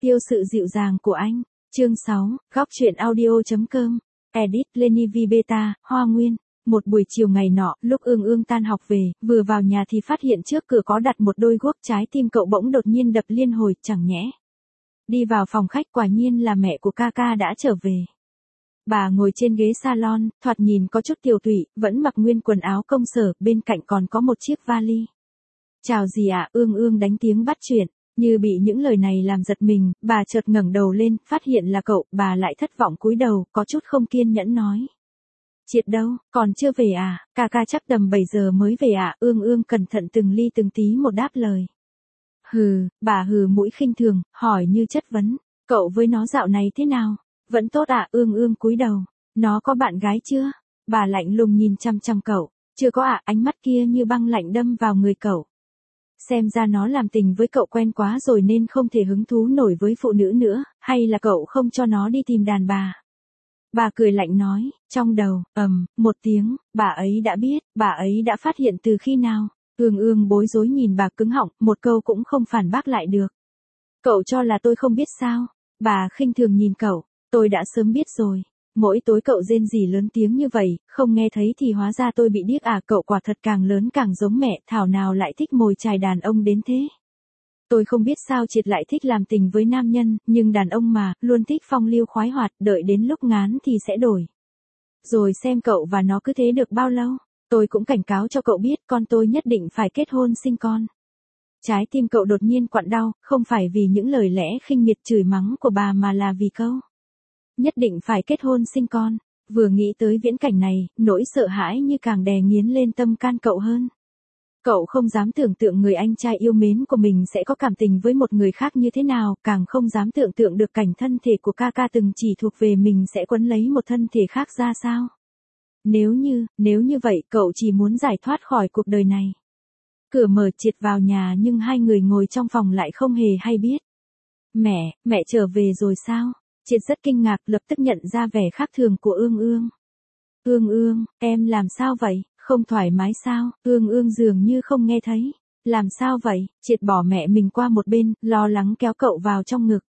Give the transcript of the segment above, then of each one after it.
Yêu sự dịu dàng của anh. Chương 6, góc truyện audio.com. Edit Lenny V Beta, Hoa Nguyên. Một buổi chiều ngày nọ, lúc Ương Ương tan học về, vừa vào nhà thì phát hiện trước cửa có đặt một đôi guốc, trái tim cậu bỗng đột nhiên đập liên hồi, chẳng nhẽ. Đi vào phòng khách, quả nhiên là mẹ của Kaka đã trở về. Bà ngồi trên ghế salon, thoạt nhìn có chút tiều tụy, vẫn mặc nguyên quần áo công sở, bên cạnh còn có một chiếc vali. Chào gì ạ? Ương Ương đánh tiếng bắt chuyện. Như bị những lời này làm giật mình, bà chợt ngẩng đầu lên, phát hiện là cậu, bà lại thất vọng cúi đầu, có chút không kiên nhẫn nói. Triệt đâu, còn chưa về à? Kaka chắc tầm 7 giờ mới về à? Ương Ương cẩn thận từng ly từng tí một đáp lời. Hừ, bà hừ mũi khinh thường, hỏi như chất vấn. Cậu với nó dạo này thế nào? Vẫn tốt à? Ương Ương cúi đầu. Nó có bạn gái chưa? Bà lạnh lùng nhìn chăm chăm cậu. Chưa có à? Ánh mắt kia như băng lạnh đâm vào người cậu. Xem ra nó làm tình với cậu quen quá rồi nên không thể hứng thú nổi với phụ nữ nữa, hay là cậu không cho nó đi tìm đàn bà? Bà cười lạnh nói, trong đầu, một tiếng, bà ấy đã biết, bà ấy đã phát hiện từ khi nào? Ương Ương bối rối nhìn bà cứng họng, một câu cũng không phản bác lại được. Cậu cho là tôi không biết sao? Bà khinh thường nhìn cậu, tôi đã sớm biết rồi. Mỗi tối cậu rên rỉ lớn tiếng như vậy, không nghe thấy thì hóa ra tôi bị điếc à? Cậu quả thật càng lớn càng giống mẹ, thảo nào lại thích mồi chài đàn ông đến thế. Tôi không biết sao Triệt lại thích làm tình với nam nhân, nhưng đàn ông mà, luôn thích phong lưu khoái hoạt, đợi đến lúc ngán thì sẽ đổi. Rồi xem cậu và nó cứ thế được bao lâu. Tôi cũng cảnh cáo cho cậu biết, con tôi nhất định phải kết hôn sinh con. Trái tim cậu đột nhiên quặn đau, không phải vì những lời lẽ khinh miệt chửi mắng của bà mà là vì câu. Nhất định phải kết hôn sinh con. Vừa nghĩ tới viễn cảnh này, nỗi sợ hãi như càng đè nghiến lên tâm can cậu hơn. Cậu không dám tưởng tượng người anh trai yêu mến của mình sẽ có cảm tình với một người khác như thế nào, càng không dám tưởng tượng được cảnh thân thể của Kaka từng chỉ thuộc về mình sẽ quấn lấy một thân thể khác ra sao. Nếu như vậy cậu chỉ muốn giải thoát khỏi cuộc đời này. Cửa mở, Triệt vào nhà nhưng hai người ngồi trong phòng lại không hề hay biết. Mẹ trở về rồi sao? Triệt rất kinh ngạc, lập tức nhận ra vẻ khác thường của Ương Ương. Ương Ương, em làm sao vậy? Không thoải mái sao? Ương Ương dường như không nghe thấy. Làm sao vậy? Triệt bỏ mẹ mình qua một bên, lo lắng kéo cậu vào trong ngực.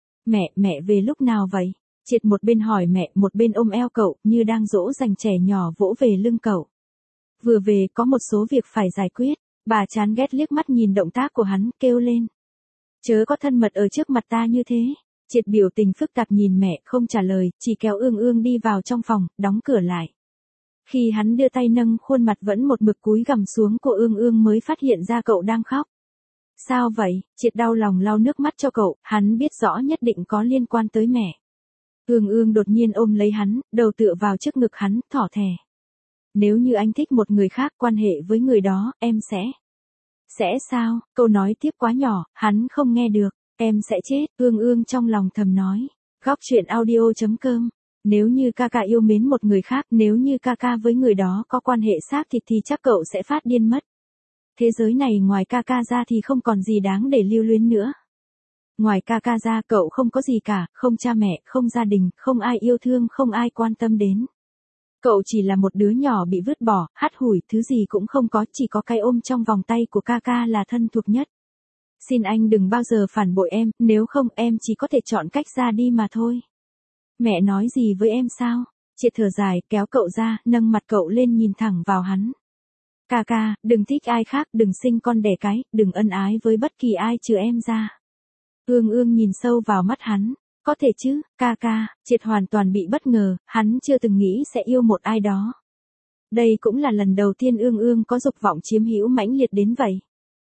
Mẹ về lúc nào vậy? Triệt một bên hỏi mẹ, một bên ôm eo cậu, như đang dỗ dành trẻ nhỏ vỗ về lưng cậu. Vừa về có một số việc phải giải quyết. Bà chán ghét liếc mắt nhìn động tác của hắn, kêu lên. Chớ có thân mật ở trước mặt ta như thế. Triệt biểu tình phức tạp nhìn mẹ, không trả lời, chỉ kéo Ương Ương đi vào trong phòng, đóng cửa lại. Khi hắn đưa tay nâng khuôn mặt vẫn một mực cúi gằm xuống của Ương Ương mới phát hiện ra cậu đang khóc. Sao vậy? Triệt đau lòng lau nước mắt cho cậu, hắn biết rõ nhất định có liên quan tới mẹ. Ương Ương đột nhiên ôm lấy hắn, đầu tựa vào trước ngực hắn, thỏ thẻ. Nếu như anh thích một người khác, quan hệ với người đó, em sẽ. Sẽ sao? Câu nói tiếp quá nhỏ, hắn không nghe được. Em sẽ chết, Ương Ương trong lòng thầm nói. Góc truyện audio.com. Nếu như Kaka yêu mến một người khác, nếu như Kaka với người đó có quan hệ xác thịt thì chắc cậu sẽ phát điên mất. Thế giới này ngoài Kaka ra thì không còn gì đáng để lưu luyến nữa. Ngoài Kaka ra cậu không có gì cả, không cha mẹ, không gia đình, không ai yêu thương, không ai quan tâm đến. Cậu chỉ là một đứa nhỏ bị vứt bỏ, hắt hủi, thứ gì cũng không có, chỉ có cái ôm trong vòng tay của Kaka là thân thuộc nhất. Xin anh đừng bao giờ phản bội em, nếu không em chỉ có thể chọn cách ra đi mà thôi. Mẹ nói gì với em sao? Triệt thở dài, kéo cậu ra, nâng mặt cậu lên nhìn thẳng vào hắn. Kaka, đừng thích ai khác, đừng sinh con đẻ cái, đừng ân ái với bất kỳ ai trừ em ra. Ương Ương nhìn sâu vào mắt hắn. Có thể chứ, Kaka. Triệt hoàn toàn bị bất ngờ, hắn chưa từng nghĩ sẽ yêu một ai đó. Đây cũng là lần đầu tiên Ương Ương có dục vọng chiếm hữu mãnh liệt đến vậy.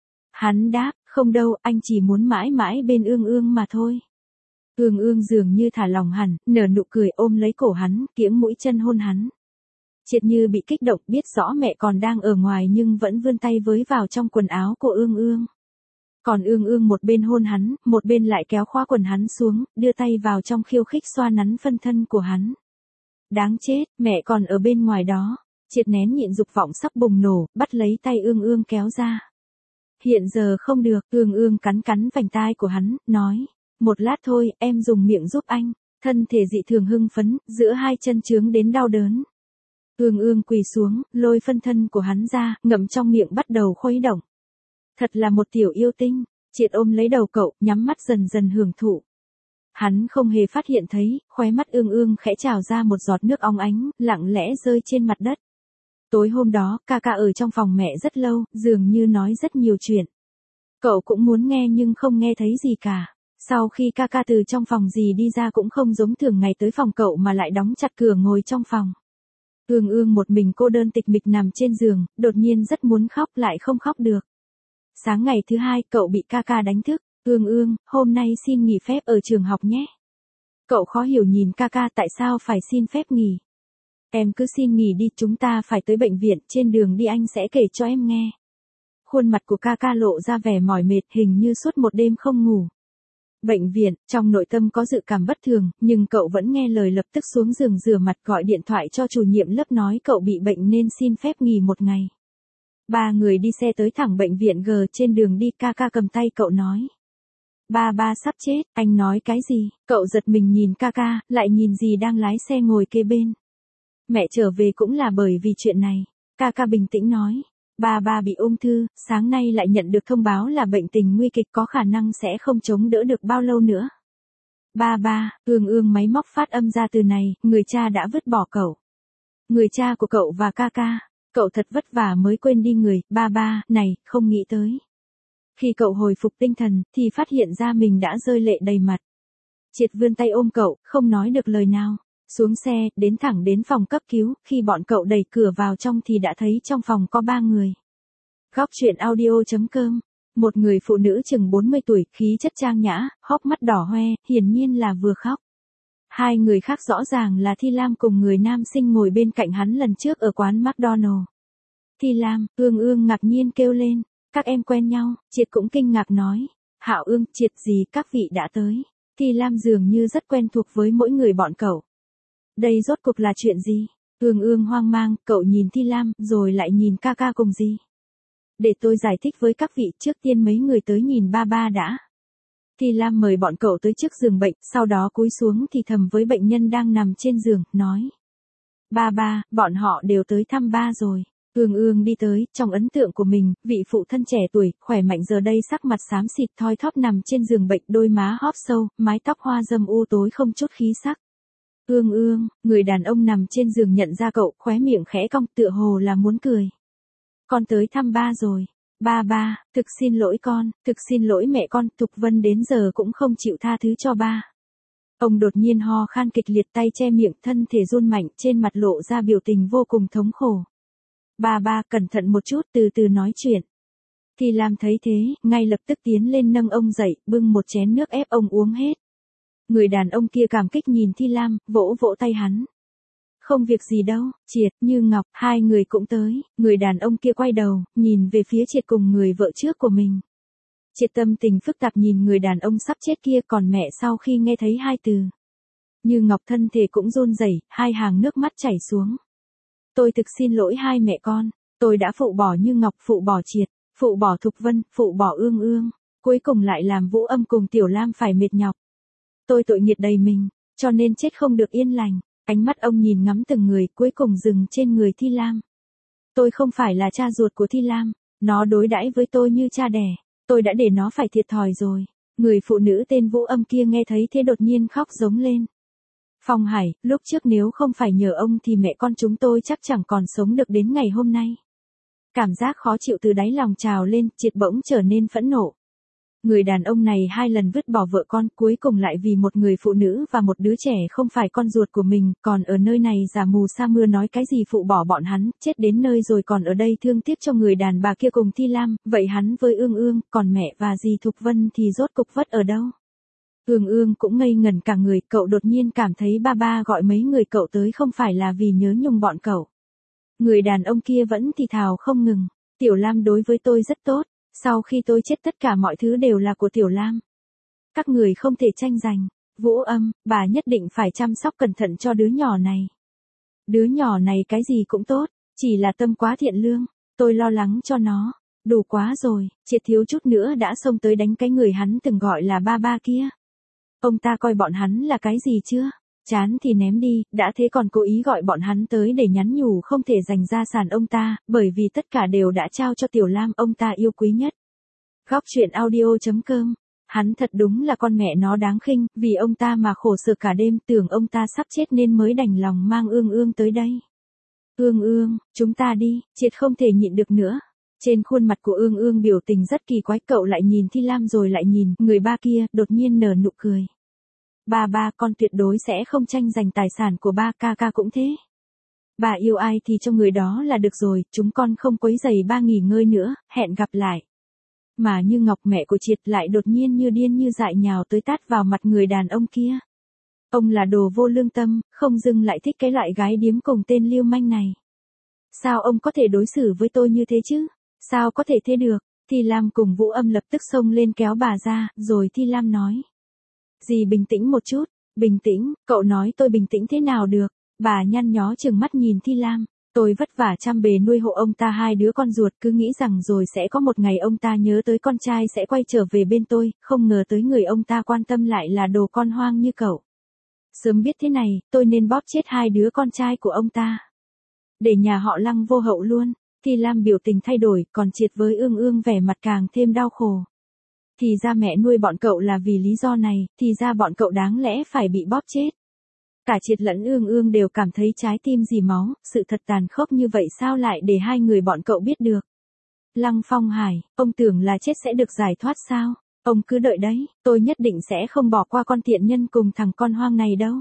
Hắn đáp, không đâu, anh chỉ muốn mãi mãi bên Ương Ương mà thôi. Ương Ương dường như thả lòng hẳn, nở nụ cười ôm lấy cổ hắn, kiễng mũi chân hôn hắn. Triệt như bị kích động, biết rõ mẹ còn đang ở ngoài nhưng vẫn vươn tay với vào trong quần áo của Ương Ương. Còn Ương Ương một bên hôn hắn, một bên lại kéo khóa quần hắn xuống, đưa tay vào trong khiêu khích xoa nắn phân thân của hắn. Đáng chết, mẹ còn ở bên ngoài đó. Triệt nén nhịn dục vọng sắp bùng nổ, bắt lấy tay Ương Ương kéo ra. Hiện giờ không được, Ương Ương cắn vành tai của hắn, nói. Một lát thôi, em dùng miệng giúp anh. Thân thể dị thường hưng phấn, giữa hai chân chướng đến đau đớn. Ương Ương quỳ xuống, lôi phân thân của hắn ra, ngậm trong miệng bắt đầu khuấy động. Thật là một tiểu yêu tinh. Triệt ôm lấy đầu cậu, nhắm mắt dần dần hưởng thụ. Hắn không hề phát hiện thấy, khóe mắt Ương Ương khẽ trào ra một giọt nước óng ánh, lặng lẽ rơi trên mặt đất. Tối hôm đó, ca ca ở trong phòng mẹ rất lâu, dường như nói rất nhiều chuyện. Cậu cũng muốn nghe nhưng không nghe thấy gì cả. Sau khi ca ca từ trong phòng gì đi ra cũng không giống thường ngày tới phòng cậu mà lại đóng chặt cửa ngồi trong phòng. Ương Ương một mình cô đơn tịch mịch nằm trên giường, đột nhiên rất muốn khóc lại không khóc được. Sáng ngày thứ hai, cậu bị ca ca đánh thức. Ương Ương, hôm nay xin nghỉ phép ở trường học nhé. Cậu khó hiểu nhìn ca ca tại sao phải xin phép nghỉ. Em cứ xin nghỉ đi, chúng ta phải tới bệnh viện, trên đường đi anh sẽ kể cho em nghe. Khuôn mặt của ca ca lộ ra vẻ mỏi mệt, hình như suốt một đêm không ngủ. Bệnh viện, trong nội tâm có dự cảm bất thường, nhưng cậu vẫn nghe lời lập tức xuống giường rửa mặt gọi điện thoại cho chủ nhiệm lớp nói cậu bị bệnh nên xin phép nghỉ một ngày. Ba người đi xe tới thẳng bệnh viện G, trên đường đi ca ca cầm tay cậu nói. Ba sắp chết, anh nói cái gì? Cậu giật mình nhìn ca ca, lại nhìn dì đang lái xe ngồi kế bên. Mẹ trở về cũng là bởi vì chuyện này. Ca ca bình tĩnh nói. Ba bị ung thư, sáng nay lại nhận được thông báo là bệnh tình nguy kịch, có khả năng sẽ không chống đỡ được bao lâu nữa. Ba, Ương Ương máy móc phát âm ra từ này, người cha đã vứt bỏ cậu. Người cha của cậu và ca ca. Cậu thật vất vả mới quên đi người, ba, này, không nghĩ tới. Khi cậu hồi phục tinh thần, thì phát hiện ra mình đã rơi lệ đầy mặt. Triệt vươn tay ôm cậu, không nói được lời nào. Xuống xe, đến thẳng đến phòng cấp cứu, khi bọn cậu đẩy cửa vào trong thì đã thấy trong phòng có 3 người. Góc truyện audio.com. Một người phụ nữ chừng 40 tuổi, khí chất trang nhã, hốc mắt đỏ hoe, hiển nhiên là vừa khóc. 2 người khác rõ ràng là Thi Lam cùng người nam sinh ngồi bên cạnh hắn lần trước ở quán McDonald. Thi Lam, Ương ngạc nhiên kêu lên, các em quen nhau, Triệt cũng kinh ngạc nói. Hạo Ương, Triệt gì các vị đã tới. Thi Lam dường như rất quen thuộc với mỗi người bọn cậu. Đây rốt cuộc là chuyện gì? Ương hoang mang, cậu nhìn Thi Lam, rồi lại nhìn ca ca cùng gì? Để tôi giải thích với các vị, trước tiên mấy người tới nhìn ba đã. Thi Lam mời bọn cậu tới trước giường bệnh, sau đó cúi xuống thì thầm với bệnh nhân đang nằm trên giường, nói. Ba, bọn họ đều tới thăm ba rồi. Ương đi tới, trong ấn tượng của mình, vị phụ thân trẻ tuổi, khỏe mạnh giờ đây sắc mặt xám xịt thoi thóp nằm trên giường bệnh, đôi má hóp sâu, mái tóc hoa dâm u tối không chút khí sắc. Ương, người đàn ông nằm trên giường nhận ra cậu, khóe miệng khẽ cong tựa hồ là muốn cười. Con tới thăm ba rồi. Ba, thực xin lỗi con, thực xin lỗi mẹ con, Thục Vân đến giờ cũng không chịu tha thứ cho ba. Ông đột nhiên ho khan kịch liệt, tay che miệng, thân thể run mạnh, trên mặt lộ ra biểu tình vô cùng thống khổ. Ba, cẩn thận một chút, từ từ nói chuyện. Thì Lam thấy thế, ngay lập tức tiến lên nâng ông dậy, bưng một chén nước ép ông uống hết. Người đàn ông kia cảm kích nhìn Thi Lam, vỗ tay hắn. Không việc gì đâu, Triệt, Như Ngọc, 2 người cũng tới. Người đàn ông kia quay đầu, nhìn về phía Triệt cùng người vợ trước của mình. Triệt tâm tình phức tạp nhìn người đàn ông sắp chết kia, còn mẹ sau khi nghe thấy 2 từ. Như Ngọc thân thể cũng run rẩy, 2 hàng nước mắt chảy xuống. Tôi thực xin lỗi 2 mẹ con, tôi đã phụ bỏ Như Ngọc, phụ bỏ Triệt, phụ bỏ Thục Vân, phụ bỏ Ương. Cuối cùng lại làm Vũ Âm cùng Tiểu Lam phải mệt nhọc. Tôi tội nghiệp đầy mình, cho nên chết không được yên lành. Ánh mắt ông nhìn ngắm từng người, cuối cùng dừng trên người Thi Lam. Tôi không phải là cha ruột của Thi Lam, nó đối đãi với tôi như cha đẻ, tôi đã để nó phải thiệt thòi rồi. Người phụ nữ tên Vũ Âm kia nghe thấy thế đột nhiên khóc giống lên. Phong Hải, lúc trước nếu không phải nhờ ông thì mẹ con chúng tôi chắc chẳng còn sống được đến ngày hôm nay. Cảm giác khó chịu từ đáy lòng trào lên, Triệt bỗng trở nên phẫn nộ. Người đàn ông này 2 lần vứt bỏ vợ con, cuối cùng lại vì một người phụ nữ và một đứa trẻ không phải con ruột của mình, còn ở nơi này giả mù sa mưa nói cái gì phụ bỏ bọn hắn, chết đến nơi rồi còn ở đây thương tiếc cho người đàn bà kia cùng Thi Lam, vậy hắn với Ương, còn mẹ và dì Thục Vân thì rốt cục vất ở đâu? Ương cũng ngây ngẩn cả người, cậu đột nhiên cảm thấy ba gọi mấy người cậu tới không phải là vì nhớ nhung bọn cậu. Người đàn ông kia vẫn thì thào không ngừng, Tiểu Lam đối với tôi rất tốt. Sau khi tôi chết tất cả mọi thứ đều là của Tiểu Lam. Các người không thể tranh giành. Vũ Âm, bà nhất định phải chăm sóc cẩn thận cho đứa nhỏ này. Đứa nhỏ này cái gì cũng tốt, chỉ là tâm quá thiện lương. Tôi lo lắng cho nó. Đủ quá rồi, Triệt thiếu chút nữa đã xông tới đánh cái người hắn từng gọi là ba kia. Ông ta coi bọn hắn là cái gì chưa? Chán thì ném đi, đã thế còn cố ý gọi bọn hắn tới để nhắn nhủ không thể giành gia sản ông ta, bởi vì tất cả đều đã trao cho Tiểu Lam ông ta yêu quý nhất. Góc truyện audio.com Hắn thật đúng là con mẹ nó đáng khinh, vì ông ta mà khổ sở cả đêm, tưởng ông ta sắp chết nên mới đành lòng mang Ương Ương tới đây. Ương Ương, chúng ta đi, Triệt không thể nhịn được nữa. Trên khuôn mặt của Ương Ương biểu tình rất kỳ quái, cậu lại nhìn Thi Lam rồi lại nhìn người ba kia, đột nhiên nở nụ cười. Ba con tuyệt đối sẽ không tranh giành tài sản của ba, ca cũng thế. Bà yêu ai thì cho người đó là được rồi, chúng con không quấy rầy ba nghỉ ngơi nữa, hẹn gặp lại. Mà Như Ngọc mẹ của Triệt lại đột nhiên như điên như dại nhào tới tát vào mặt người đàn ông kia. Ông là đồ vô lương tâm, không dưng lại thích cái loại gái điếm cùng tên lưu manh này. Sao ông có thể đối xử với tôi như thế chứ? Sao có thể thế được? Thi Lam cùng Vũ Âm lập tức xông lên kéo bà ra, rồi Thi Lam nói. Dì bình tĩnh một chút, bình tĩnh, cậu nói tôi bình tĩnh thế nào được? Bà nhăn nhó trừng mắt nhìn Thi Lam. Tôi vất vả chăm bề nuôi hộ ông ta 2 đứa con ruột, cứ nghĩ rằng rồi sẽ có một ngày ông ta nhớ tới con trai sẽ quay trở về bên tôi, không ngờ tới người ông ta quan tâm lại là đồ con hoang như cậu. Sớm biết thế này, tôi nên bóp chết 2 đứa con trai của ông ta. Để nhà họ Lăng vô hậu luôn. Thi Lam biểu tình thay đổi, còn Triệt với Ương Ương vẻ mặt càng thêm đau khổ. Thì ra mẹ nuôi bọn cậu là vì lý do này, thì ra bọn cậu đáng lẽ phải bị bóp chết. Cả Triệt lẫn Ương Ương đều cảm thấy trái tim dì máu, sự thật tàn khốc như vậy sao lại để 2 người bọn cậu biết được. Lăng Phong Hải, ông tưởng là chết sẽ được giải thoát sao? Ông cứ đợi đấy, tôi nhất định sẽ không bỏ qua con tiện nhân cùng thằng con hoang này đâu.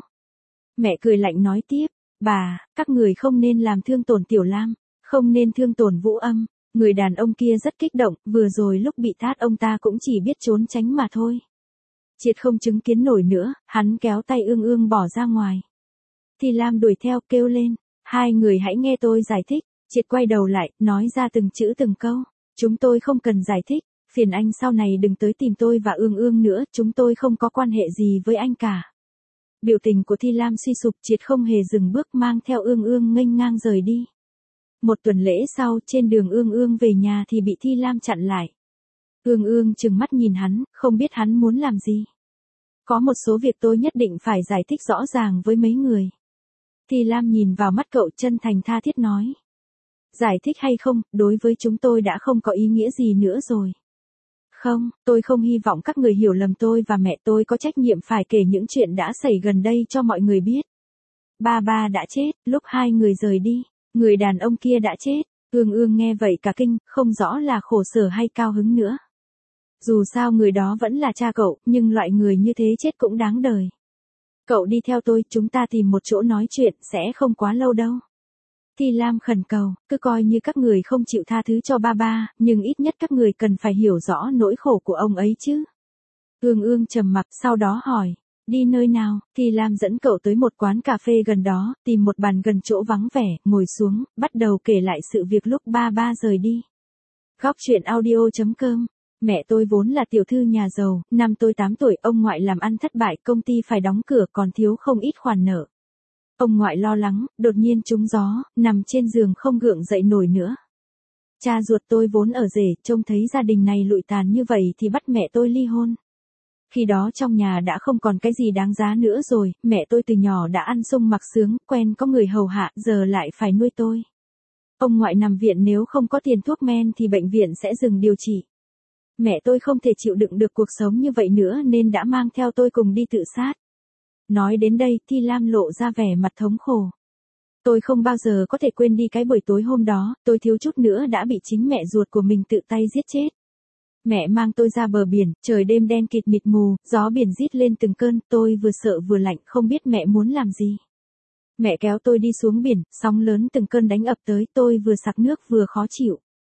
Mẹ cười lạnh nói tiếp, bà, các người không nên làm thương tổn Tiểu Lam, không nên thương tổn Vũ Âm. Người đàn ông kia rất kích động, vừa rồi lúc bị tát ông ta cũng chỉ biết trốn tránh mà thôi. Triệt không chứng kiến nổi nữa, hắn kéo tay Ương Ương bỏ ra ngoài. Thì Lam đuổi theo kêu lên, 2 người hãy nghe tôi giải thích. Triệt quay đầu lại, nói ra từng chữ từng câu. Chúng tôi không cần giải thích, phiền anh sau này đừng tới tìm tôi và Ương Ương nữa, chúng tôi không có quan hệ gì với anh cả. Biểu tình của Thi Lam suy sụp, Triệt không hề dừng bước mang theo Ương Ương nghênh ngang rời đi. Một tuần lễ sau, trên đường Ương Ương về nhà thì bị Thi Lam chặn lại. Ương Ương trừng mắt nhìn hắn, không biết hắn muốn làm gì. Có một số việc tôi nhất định phải giải thích rõ ràng với mấy người. Thi Lam nhìn vào mắt cậu chân thành tha thiết nói. Giải thích hay không, đối với chúng tôi đã không có ý nghĩa gì nữa rồi. Không, tôi không hy vọng các người hiểu lầm tôi và mẹ tôi có trách nhiệm phải kể những chuyện đã xảy gần đây cho mọi người biết. Ba đã chết, lúc 2 người rời đi, người đàn ông kia đã chết. Ương Ương nghe vậy cả kinh, không rõ là khổ sở hay cao hứng nữa. Dù sao người đó vẫn là cha cậu, nhưng loại người như thế chết cũng đáng đời. Cậu đi theo tôi, chúng ta tìm một chỗ nói chuyện, sẽ không quá lâu đâu. Thi Lam khẩn cầu, cứ coi như các người không chịu tha thứ cho ba, nhưng ít nhất các người cần phải hiểu rõ nỗi khổ của ông ấy chứ. Ương Ương trầm mặc, sau đó hỏi, đi nơi nào? Thi Lam dẫn cậu tới một quán cà phê gần đó, tìm một bàn gần chỗ vắng vẻ, ngồi xuống, bắt đầu kể lại sự việc lúc ba rời đi. Góc truyện audio.com. Mẹ tôi vốn là tiểu thư nhà giàu, năm tôi 8 tuổi, ông ngoại làm ăn thất bại, công ty phải đóng cửa còn thiếu không ít khoản nợ. Ông ngoại lo lắng, đột nhiên trúng gió, nằm trên giường không gượng dậy nổi nữa. Cha ruột tôi vốn ở rể, trông thấy gia đình này lụi tàn như vậy thì bắt mẹ tôi ly hôn. Khi đó trong nhà đã không còn cái gì đáng giá nữa rồi, mẹ tôi từ nhỏ đã ăn sung mặc sướng, quen có người hầu hạ, giờ lại phải nuôi tôi. Ông ngoại nằm viện, nếu không có tiền thuốc men thì bệnh viện sẽ dừng điều trị. Mẹ tôi không thể chịu đựng được cuộc sống như vậy nữa nên đã mang theo tôi cùng đi tự sát. Nói đến đây, Thi Lam lộ ra vẻ mặt thống khổ. Tôi không bao giờ có thể quên đi cái buổi tối hôm đó, tôi thiếu chút nữa đã bị chính mẹ ruột của mình tự tay giết chết. Mẹ mang tôi ra bờ biển, trời đêm đen kịt mịt mù, gió biển rít lên từng cơn, tôi vừa sợ vừa lạnh, không biết mẹ muốn làm gì. Mẹ kéo tôi đi xuống biển, sóng lớn từng cơn đánh ập tới, tôi vừa sặc nước vừa khó chịu.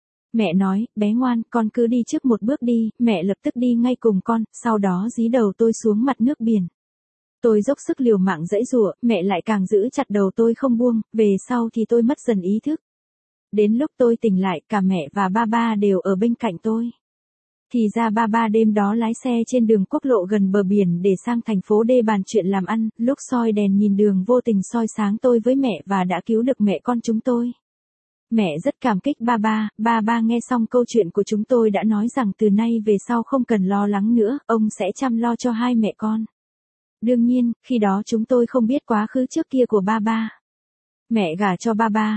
Mẹ nói, bé ngoan, con cứ đi trước một bước đi, mẹ lập tức đi ngay cùng con, sau đó dí đầu tôi xuống mặt nước biển. Tôi dốc sức liều mạng giãy giụa, mẹ lại càng giữ chặt đầu tôi không buông, về sau thì tôi mất dần ý thức. Đến lúc tôi tỉnh lại, cả mẹ và ba đều ở bên cạnh tôi. Thì ra ba đêm đó lái xe trên đường quốc lộ gần bờ biển để sang thành phố D bàn chuyện làm ăn, lúc soi đèn nhìn đường vô tình soi sáng tôi với mẹ và đã cứu được mẹ con chúng tôi. Mẹ rất cảm kích ba nghe xong câu chuyện của chúng tôi đã nói rằng từ nay về sau không cần lo lắng nữa, ông sẽ chăm lo cho 2 mẹ con. Đương nhiên, khi đó chúng tôi không biết quá khứ trước kia của ba. Mẹ gả cho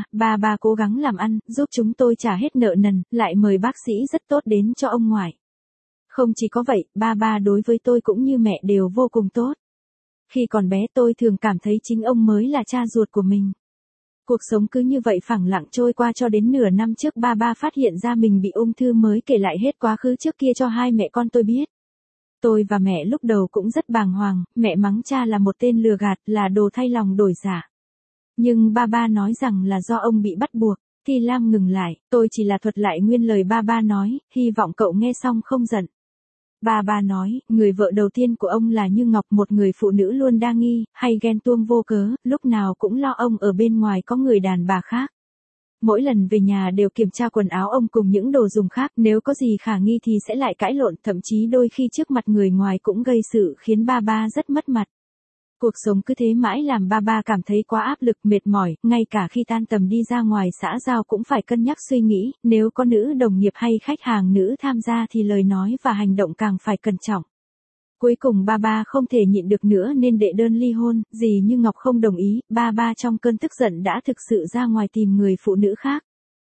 ba cố gắng làm ăn, giúp chúng tôi trả hết nợ nần, lại mời bác sĩ rất tốt đến cho ông ngoại. Không chỉ có vậy, ba ba đối với tôi cũng như mẹ đều vô cùng tốt. Khi còn bé tôi thường cảm thấy chính ông mới là cha ruột của mình. Cuộc sống cứ như vậy phẳng lặng trôi qua cho đến nửa năm trước ba ba phát hiện ra mình bị ung thư mới kể lại hết quá khứ trước kia cho hai mẹ con tôi biết. Tôi và mẹ lúc đầu cũng rất bàng hoàng, mẹ mắng cha là một tên lừa gạt, là đồ thay lòng đổi dạ. Nhưng ba ba nói rằng là do ông bị bắt buộc. Thì Lam ngừng lại, tôi chỉ là thuật lại nguyên lời ba ba nói, hy vọng cậu nghe xong không giận. Ba ba nói, người vợ đầu tiên của ông là Như Ngọc, một người phụ nữ luôn đa nghi, hay ghen tuông vô cớ, lúc nào cũng lo ông ở bên ngoài có người đàn bà khác. Mỗi lần về nhà đều kiểm tra quần áo ông cùng những đồ dùng khác, nếu có gì khả nghi thì sẽ lại cãi lộn, thậm chí đôi khi trước mặt người ngoài cũng gây sự khiến ba ba rất mất mặt. Cuộc sống cứ thế mãi làm ba ba cảm thấy quá áp lực, mệt mỏi, ngay cả khi tan tầm đi ra ngoài xã giao cũng phải cân nhắc suy nghĩ, nếu có nữ đồng nghiệp hay khách hàng nữ tham gia thì lời nói và hành động càng phải cẩn trọng. Cuối cùng ba ba không thể nhịn được nữa nên đệ đơn ly hôn, dì Như Ngọc không đồng ý, ba ba trong cơn tức giận đã thực sự ra ngoài tìm người phụ nữ khác.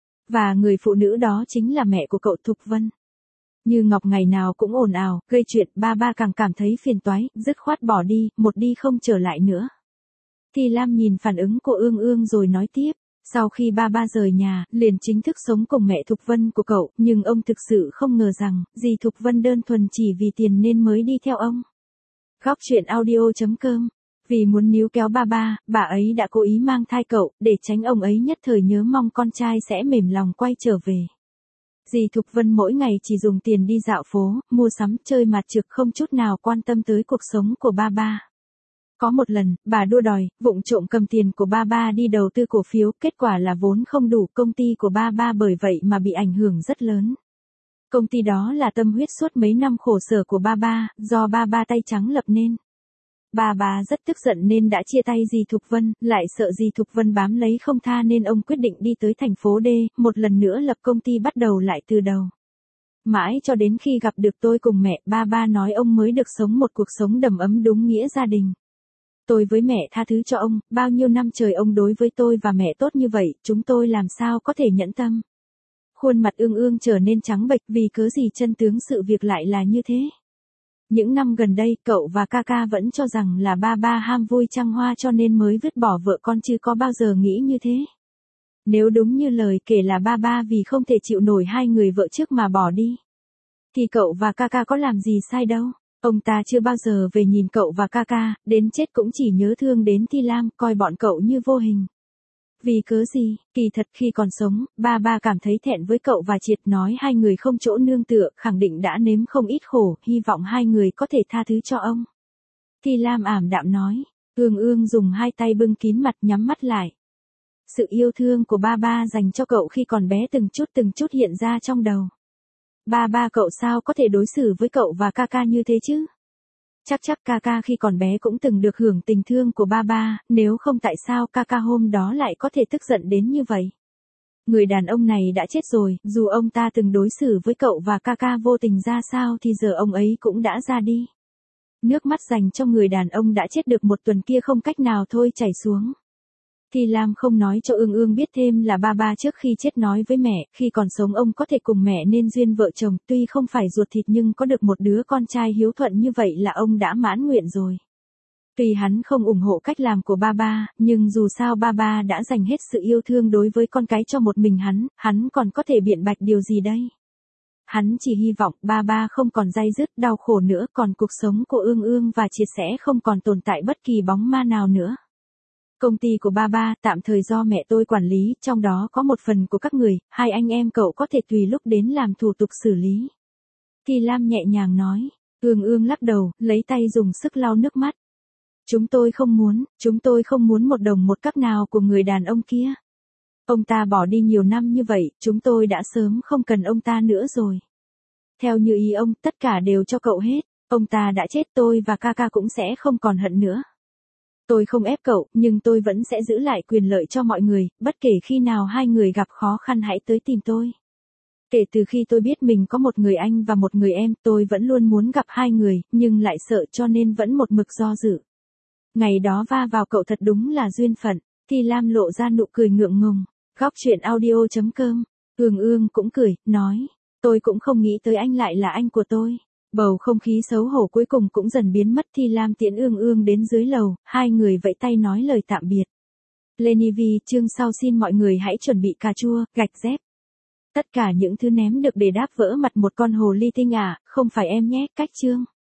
Và người phụ nữ đó chính là mẹ của cậu Thục Vân. Như Ngọc ngày nào cũng ồn ào, gây chuyện, ba ba càng cảm thấy phiền toái, dứt khoát bỏ đi, một đi không trở lại nữa. Thì Lam nhìn phản ứng của Ương Ương rồi nói tiếp, sau khi ba ba rời nhà, liền chính thức sống cùng mẹ Thục Vân của cậu, nhưng ông thực sự không ngờ rằng, dì Thục Vân đơn thuần chỉ vì tiền nên mới đi theo ông. Góc truyện audio.com. Vì muốn níu kéo ba ba, bà ấy đã cố ý mang thai cậu, để tránh ông ấy nhất thời nhớ mong con trai sẽ mềm lòng quay trở về. Dì Thục Vân mỗi ngày chỉ dùng tiền đi dạo phố, mua sắm, chơi mặt trược, không chút nào quan tâm tới cuộc sống của ba ba. Có một lần, bà đua đòi, vụng trộm cầm tiền của ba ba đi đầu tư cổ phiếu, kết quả là vốn không đủ, công ty của ba ba bởi vậy mà bị ảnh hưởng rất lớn. Công ty đó là tâm huyết suốt mấy năm khổ sở của ba ba, do ba ba tay trắng lập nên. Ba ba rất tức giận nên đã chia tay dì Thục Vân, lại sợ dì Thục Vân bám lấy không tha nên ông quyết định đi tới thành phố D, một lần nữa lập công ty bắt đầu lại từ đầu. Mãi cho đến khi gặp được tôi cùng mẹ, ba ba nói ông mới được sống một cuộc sống đầm ấm đúng nghĩa gia đình. Tôi với mẹ tha thứ cho ông, bao nhiêu năm trời ông đối với tôi và mẹ tốt như vậy, chúng tôi làm sao có thể nhẫn tâm. Khuôn mặt Ương Ương trở nên trắng bệch vì cớ gì chân tướng sự việc lại là như thế. Những năm gần đây, cậu và ca ca vẫn cho rằng là ba ba ham vui trăng hoa cho nên mới vứt bỏ vợ con chứ có bao giờ nghĩ như thế. Nếu đúng như lời kể là ba ba vì không thể chịu nổi hai người vợ trước mà bỏ đi, thì cậu và ca ca có làm gì sai đâu. Ông ta chưa bao giờ về nhìn cậu và ca ca, đến chết cũng chỉ nhớ thương đến Thi Lam, coi bọn cậu như vô hình. Vì cớ gì, kỳ thật khi còn sống, ba ba cảm thấy thẹn với cậu và Triệt, nói hai người không chỗ nương tựa, khẳng định đã nếm không ít khổ, hy vọng hai người có thể tha thứ cho ông. Thi Lam ảm đạm nói, Ương Ương dùng hai tay bưng kín mặt nhắm mắt lại. Sự yêu thương của ba ba dành cho cậu khi còn bé từng chút hiện ra trong đầu. Ba ba cậu sao có thể đối xử với cậu và ca ca như thế chứ? Chắc ca ca khi còn bé cũng từng được hưởng tình thương của ba ba, nếu không tại sao ca ca hôm đó lại có thể tức giận đến như vậy? Người đàn ông này đã chết rồi, dù ông ta từng đối xử với cậu và ca ca vô tình ra sao thì giờ ông ấy cũng đã ra đi. Nước mắt dành cho người đàn ông đã chết được một tuần kia không cách nào thôi chảy xuống. Thì Lam không nói cho Ương Ương biết thêm là ba ba trước khi chết nói với mẹ, khi còn sống ông có thể cùng mẹ nên duyên vợ chồng, tuy không phải ruột thịt nhưng có được một đứa con trai hiếu thuận như vậy là ông đã mãn nguyện rồi. Tuy hắn không ủng hộ cách làm của ba ba, nhưng dù sao ba ba đã dành hết sự yêu thương đối với con cái cho một mình hắn còn có thể biện bạch điều gì đây? Hắn chỉ hy vọng ba ba không còn day dứt đau khổ nữa, còn cuộc sống của Ương Ương và Triệt sẽ không còn tồn tại bất kỳ bóng ma nào nữa. Công ty của ba ba tạm thời do mẹ tôi quản lý, trong đó có một phần của các người, hai anh em cậu có thể tùy lúc đến làm thủ tục xử lý. Thì Lam nhẹ nhàng nói, Ương Ương lắc đầu, lấy tay dùng sức lau nước mắt. Chúng tôi không muốn một đồng một cắc nào của người đàn ông kia. Ông ta bỏ đi nhiều năm như vậy, chúng tôi đã sớm không cần ông ta nữa rồi. Theo như ý ông, tất cả đều cho cậu hết, ông ta đã chết tôi và ca ca cũng sẽ không còn hận nữa. Tôi không ép cậu, nhưng tôi vẫn sẽ giữ lại quyền lợi cho mọi người, bất kể khi nào hai người gặp khó khăn hãy tới tìm tôi. Kể từ khi tôi biết mình có một người anh và một người em, tôi vẫn luôn muốn gặp hai người, nhưng lại sợ cho nên vẫn một mực do dự. Ngày đó va vào cậu thật đúng là duyên phận, thì Lam lộ ra nụ cười ngượng ngùng. Góc truyện audio.com. Ương Ương cũng cười, nói, tôi cũng không nghĩ tới anh lại là anh của tôi. Bầu không khí xấu hổ cuối cùng cũng dần biến mất. Thi Lam tiễn Ương Ương đến dưới lầu, hai người vẫy tay nói lời tạm biệt. Lenny V chương sau xin mọi người hãy chuẩn bị cà chua, gạch dép. Tất cả những thứ ném được để đáp vỡ mặt một con hồ ly tinh à, không phải em nhé, cách chương.